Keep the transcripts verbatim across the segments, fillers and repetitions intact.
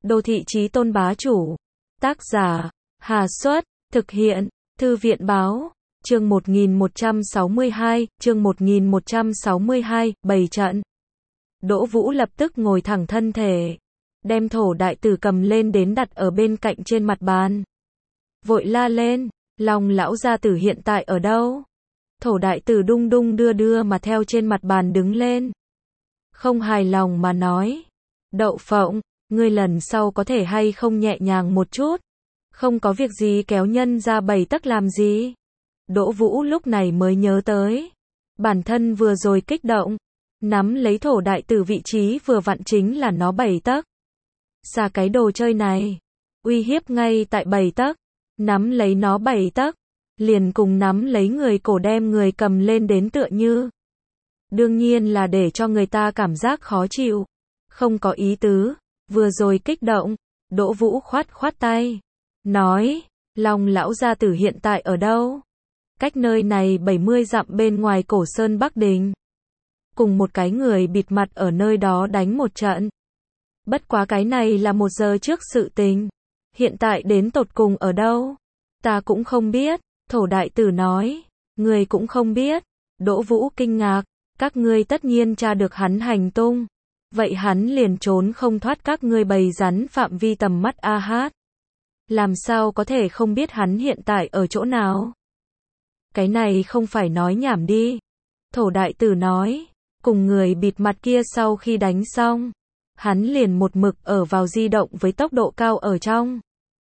Đô thị chí tôn bá chủ. Tác giả, Hà Xuất, thực hiện, Thư viện báo, chương một nghìn một trăm sáu mươi hai, chương một nghìn một trăm sáu mươi hai, bày trận. Đỗ Vũ lập tức ngồi thẳng thân thể, đem thổ đại tử cầm lên đến đặt ở bên cạnh trên mặt bàn. Vội la lên, Long lão gia tử hiện tại ở đâu? Thổ đại tử đung đung đưa đưa mà theo trên mặt bàn đứng lên. Không hài lòng mà nói, Đậu Phộng, ngươi lần sau có thể hay không nhẹ nhàng một chút? Không có việc gì kéo nhân ra bảy tấc làm gì? Đỗ Vũ lúc này mới nhớ tới, bản thân vừa rồi kích động, nắm lấy thổ đại tử vị trí vừa vặn chính là nó bảy tấc. Xa cái đồ chơi này, uy hiếp ngay tại bảy tấc, nắm lấy nó bảy tấc, liền cùng nắm lấy người cổ đem người cầm lên đến tựa như. Đương nhiên là để cho người ta cảm giác khó chịu, không có ý tứ, vừa rồi kích động, Đỗ Vũ khoát khoát tay, nói, Long lão gia tử hiện tại ở đâu? Cách nơi này bảy mươi dặm bên ngoài Cổ Sơn Bắc Đình. Cùng một cái người bịt mặt ở nơi đó đánh một trận. Bất quá cái này là một giờ trước sự tình. Hiện tại đến tột cùng ở đâu? Ta cũng không biết, thổ đại tử nói. Người cũng không biết. Đỗ Vũ kinh ngạc, các ngươi tất nhiên tra được hắn hành tung. Vậy hắn liền trốn không thoát các ngươi bầy rắn phạm vi tầm mắt a hát. Làm sao có thể không biết hắn hiện tại ở chỗ nào? Cái này không phải nói nhảm đi. Thổ đại tử nói, cùng người bịt mặt kia sau khi đánh xong, hắn liền một mực ở vào di động với tốc độ cao ở trong.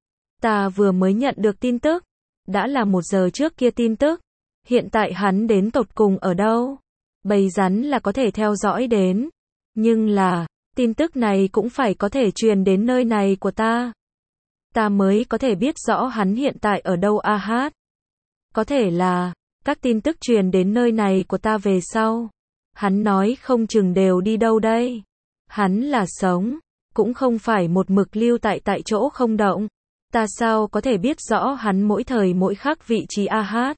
Ta vừa mới nhận được tin tức, đã là một giờ trước kia tin tức, hiện tại hắn đến tột cùng ở đâu? Bầy rắn là có thể theo dõi đến, nhưng là, tin tức này cũng phải có thể truyền đến nơi này của ta. Ta mới có thể biết rõ hắn hiện tại ở đâu a hát. Có thể là, các tin tức truyền đến nơi này của ta về sau. Hắn nói không chừng đều đi đâu đây. Hắn là sống, cũng không phải một mực lưu tại tại chỗ không động. Ta sao có thể biết rõ hắn mỗi thời mỗi khắc vị trí a hát.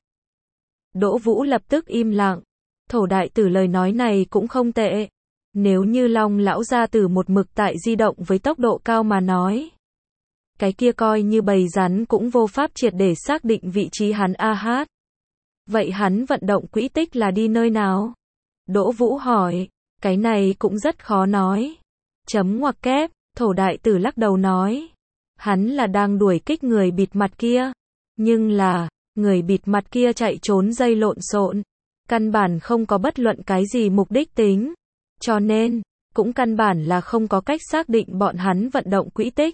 Đỗ Vũ lập tức im lặng. Thổ đại tử lời nói này cũng không tệ. Nếu như Long lão gia tử một mực tại di động với tốc độ cao mà nói, cái kia coi như bầy rắn cũng vô pháp triệt để xác định vị trí hắn a hát. Vậy hắn vận động quỹ tích là đi nơi nào? Đỗ Vũ hỏi, cái này cũng rất khó nói. Chấm ngoặc kép, thổ đại tử lắc đầu nói, hắn là đang đuổi kích người bịt mặt kia, nhưng là, người bịt mặt kia chạy trốn dây lộn xộn, căn bản không có bất luận cái gì mục đích tính, cho nên, cũng căn bản là không có cách xác định bọn hắn vận động quỹ tích.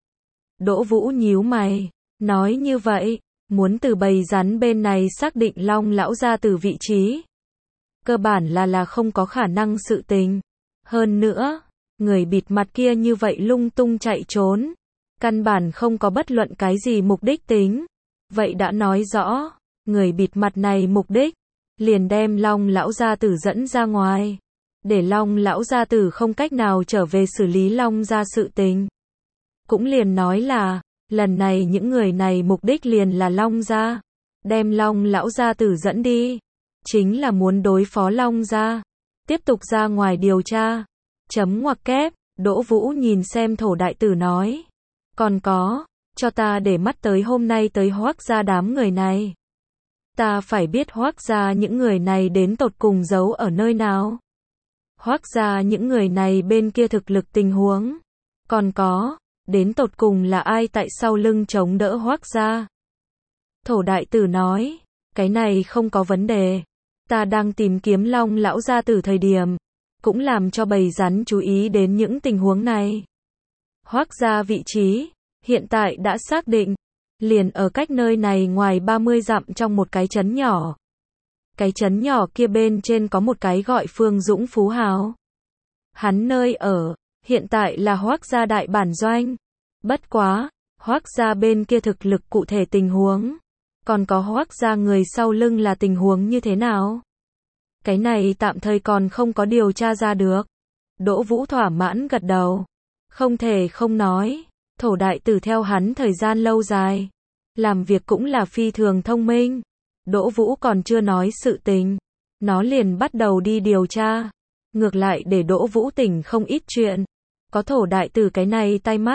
Đỗ Vũ nhíu mày, nói như vậy, muốn từ bầy rắn bên này xác định Long lão gia tử vị trí. Cơ bản là là không có khả năng sự tình. Hơn nữa, người bịt mặt kia như vậy lung tung chạy trốn, căn bản không có bất luận cái gì mục đích tính. Vậy đã nói rõ, người bịt mặt này mục đích, liền đem Long lão gia tử dẫn ra ngoài, để Long lão gia tử không cách nào trở về xử lý Long gia sự tình. Cũng liền nói là, lần này những người này mục đích liền là Long gia, đem Long lão gia tử dẫn đi, chính là muốn đối phó Long gia, tiếp tục ra ngoài điều tra. Chấm ngoặc kép, Đỗ Vũ nhìn xem thổ đại tử nói, còn có, cho ta để mắt tới hôm nay tới Hoắc gia đám người này. Ta phải biết Hoắc gia những người này đến tột cùng giấu ở nơi nào. Hoắc gia những người này bên kia thực lực tình huống, còn có, đến tột cùng là ai tại sau lưng chống đỡ Hoắc gia? Thổ đại tử nói, cái này không có vấn đề. Ta đang tìm kiếm Long lão gia tử thời điểm, cũng làm cho bầy rắn chú ý đến những tình huống này. Hoắc gia vị trí, hiện tại đã xác định, liền ở cách nơi này ngoài ba mươi dặm trong một cái trấn nhỏ. Cái trấn nhỏ kia bên trên có một cái gọi Phương Dũng phú hào. Hắn nơi ở, hiện tại là Hoắc gia đại bản doanh. Bất quá, Hoắc gia bên kia thực lực cụ thể tình huống, còn có Hoắc gia người sau lưng là tình huống như thế nào? Cái này tạm thời còn không có điều tra ra được. Đỗ Vũ thỏa mãn gật đầu. Không thể không nói, thổ đại tử theo hắn thời gian lâu dài, làm việc cũng là phi thường thông minh. Đỗ Vũ còn chưa nói sự tình, nó liền bắt đầu đi điều tra. Ngược lại để Đỗ Vũ tỉnh không ít chuyện. Có thổ đại tử cái này tai mắt,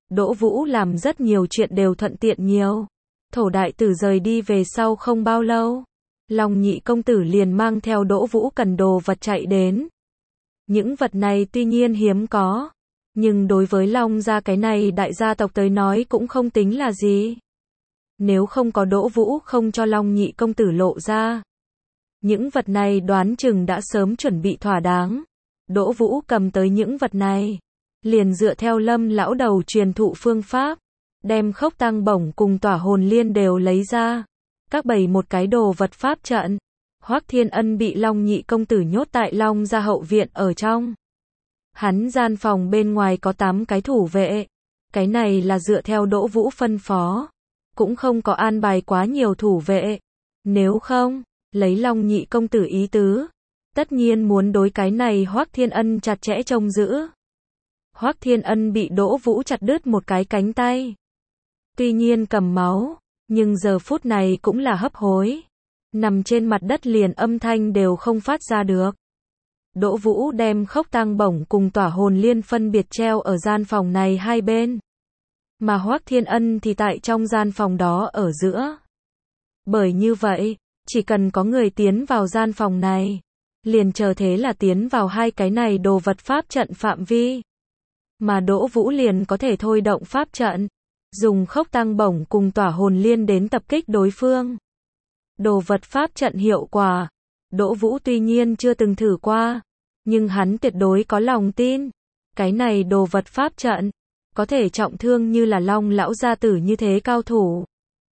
Đỗ Vũ làm rất nhiều chuyện đều thuận tiện nhiều. Thổ đại tử rời đi về sau không bao lâu, Long nhị công tử liền mang theo Đỗ Vũ cần đồ vật chạy đến. Những vật này tuy nhiên hiếm có, nhưng đối với Long gia cái này đại gia tộc tới nói cũng không tính là gì. Nếu không có Đỗ Vũ không cho Long nhị công tử lộ ra, những vật này đoán chừng đã sớm chuẩn bị thỏa đáng. Đỗ Vũ cầm tới những vật này, liền dựa theo Lâm lão đầu truyền thụ phương pháp, đem khốc tăng bổng cùng tỏa hồn liên đều lấy ra, các bày một cái đồ vật pháp trận. Hoắc Thiên Ân bị Long nhị công tử nhốt tại Long gia hậu viện ở trong. Hắn gian phòng bên ngoài có tám cái thủ vệ, cái này là dựa theo Đỗ Vũ phân phó, cũng không có an bài quá nhiều thủ vệ. Nếu không, lấy Long nhị công tử ý tứ, tất nhiên muốn đối cái này Hoắc Thiên Ân chặt chẽ trông giữ. Hoắc Thiên Ân bị Đỗ Vũ chặt đứt một cái cánh tay. Tuy nhiên cầm máu, nhưng giờ phút này cũng là hấp hối. Nằm trên mặt đất liền âm thanh đều không phát ra được. Đỗ Vũ đem khốc tăng bổng cùng tỏa hồn liên phân biệt treo ở gian phòng này hai bên. Mà Hoắc Thiên Ân thì tại trong gian phòng đó ở giữa. Bởi như vậy, chỉ cần có người tiến vào gian phòng này, liền chờ thế là tiến vào hai cái này đồ vật pháp trận phạm vi. Mà Đỗ Vũ liền có thể thôi động pháp trận, dùng khốc tăng bổng cùng tỏa hồn liên đến tập kích đối phương. Đồ vật pháp trận hiệu quả, Đỗ Vũ tuy nhiên chưa từng thử qua, nhưng hắn tuyệt đối có lòng tin. Cái này đồ vật pháp trận, có thể trọng thương như là Long lão gia tử như thế cao thủ.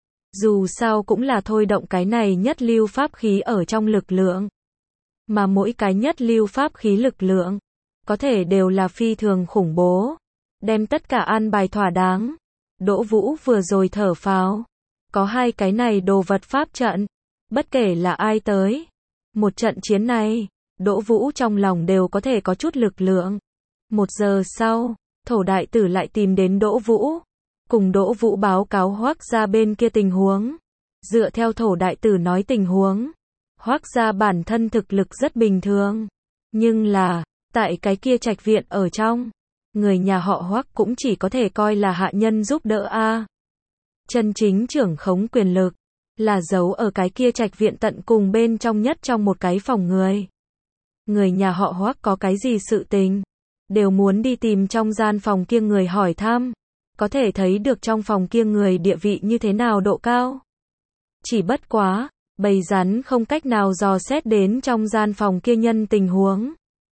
Dù sao cũng là thôi động cái này nhất lưu pháp khí ở trong lực lượng. Mà mỗi cái nhất lưu pháp khí lực lượng, có thể đều là phi thường khủng bố. Đem tất cả an bài thỏa đáng. Đỗ Vũ vừa rồi thở phào. Có hai cái này đồ vật pháp trận. Bất kể là ai tới. Một trận chiến này, Đỗ Vũ trong lòng đều có thể có chút lực lượng. Một giờ sau, Thổ đại tử lại tìm đến Đỗ Vũ. Cùng Đỗ Vũ báo cáo Hoắc gia bên kia tình huống. Dựa theo Thổ đại tử nói tình huống, Hoắc gia bản thân thực lực rất bình thường. Nhưng là, tại cái kia trạch viện ở trong, người nhà họ Hoắc cũng chỉ có thể coi là hạ nhân giúp đỡ a. Chân chính trưởng khống quyền lực, là giấu ở cái kia trạch viện tận cùng bên trong nhất trong một cái phòng người. Người nhà họ Hoắc có cái gì sự tình, đều muốn đi tìm trong gian phòng kia người hỏi thăm. Có thể thấy được trong phòng kia người địa vị như thế nào độ cao. Chỉ bất quá, bầy rắn không cách nào dò xét đến trong gian phòng kia nhân tình huống.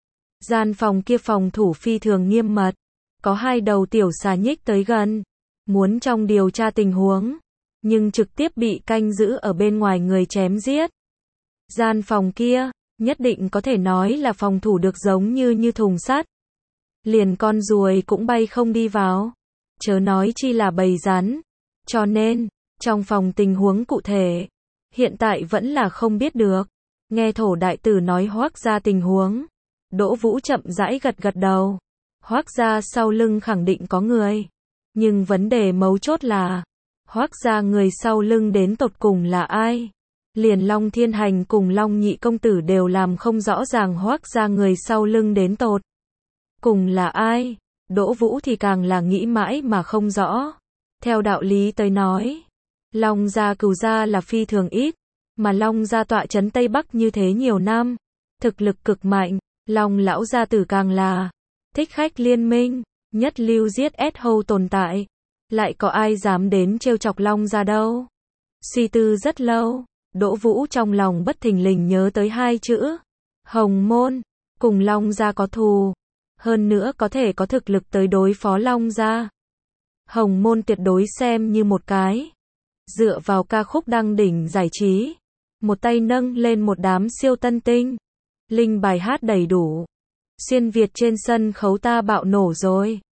Gian phòng kia phòng thủ phi thường nghiêm mật, có hai đầu tiểu xà nhích tới gần, muốn trong điều tra tình huống, nhưng trực tiếp bị canh giữ ở bên ngoài người chém giết. Gian phòng kia, nhất định có thể nói là phòng thủ được giống như như thùng sắt. Liền con ruồi cũng bay không đi vào, chớ nói chi là bầy rắn. Cho nên, trong phòng tình huống cụ thể, hiện tại vẫn là không biết được. Nghe Thổ đại tử nói Hoắc gia tình huống, Đỗ Vũ chậm rãi gật gật đầu. Hoắc gia sau lưng khẳng định có người. Nhưng vấn đề mấu chốt là, Hoắc gia người sau lưng đến tột cùng là ai? Liền Long Thiên Hành cùng Long nhị công tử đều làm không rõ ràng Hoắc gia người sau lưng đến tột cùng là ai? Đỗ Vũ thì càng là nghĩ mãi mà không rõ. Theo đạo lý tới nói, Long gia cừu gia là phi thường ít, mà Long gia tọa trấn Tây Bắc như thế nhiều năm, thực lực cực mạnh. Long lão gia tử càng là thích khách liên minh, nhất lưu giết ét hầu tồn tại. Lại có ai dám đến trêu chọc Long gia đâu? Suy tư rất lâu, Đỗ Vũ trong lòng bất thình lình nhớ tới hai chữ. Hồng môn, cùng Long gia có thù. Hơn nữa có thể có thực lực tới đối phó Long gia. Hồng môn tuyệt đối xem như một cái. Dựa vào ca khúc đăng đỉnh giải trí. Một tay nâng lên một đám siêu tân tinh. Linh bài hát đầy đủ. Xuyên Việt trên sân khấu ta bạo nổ rồi.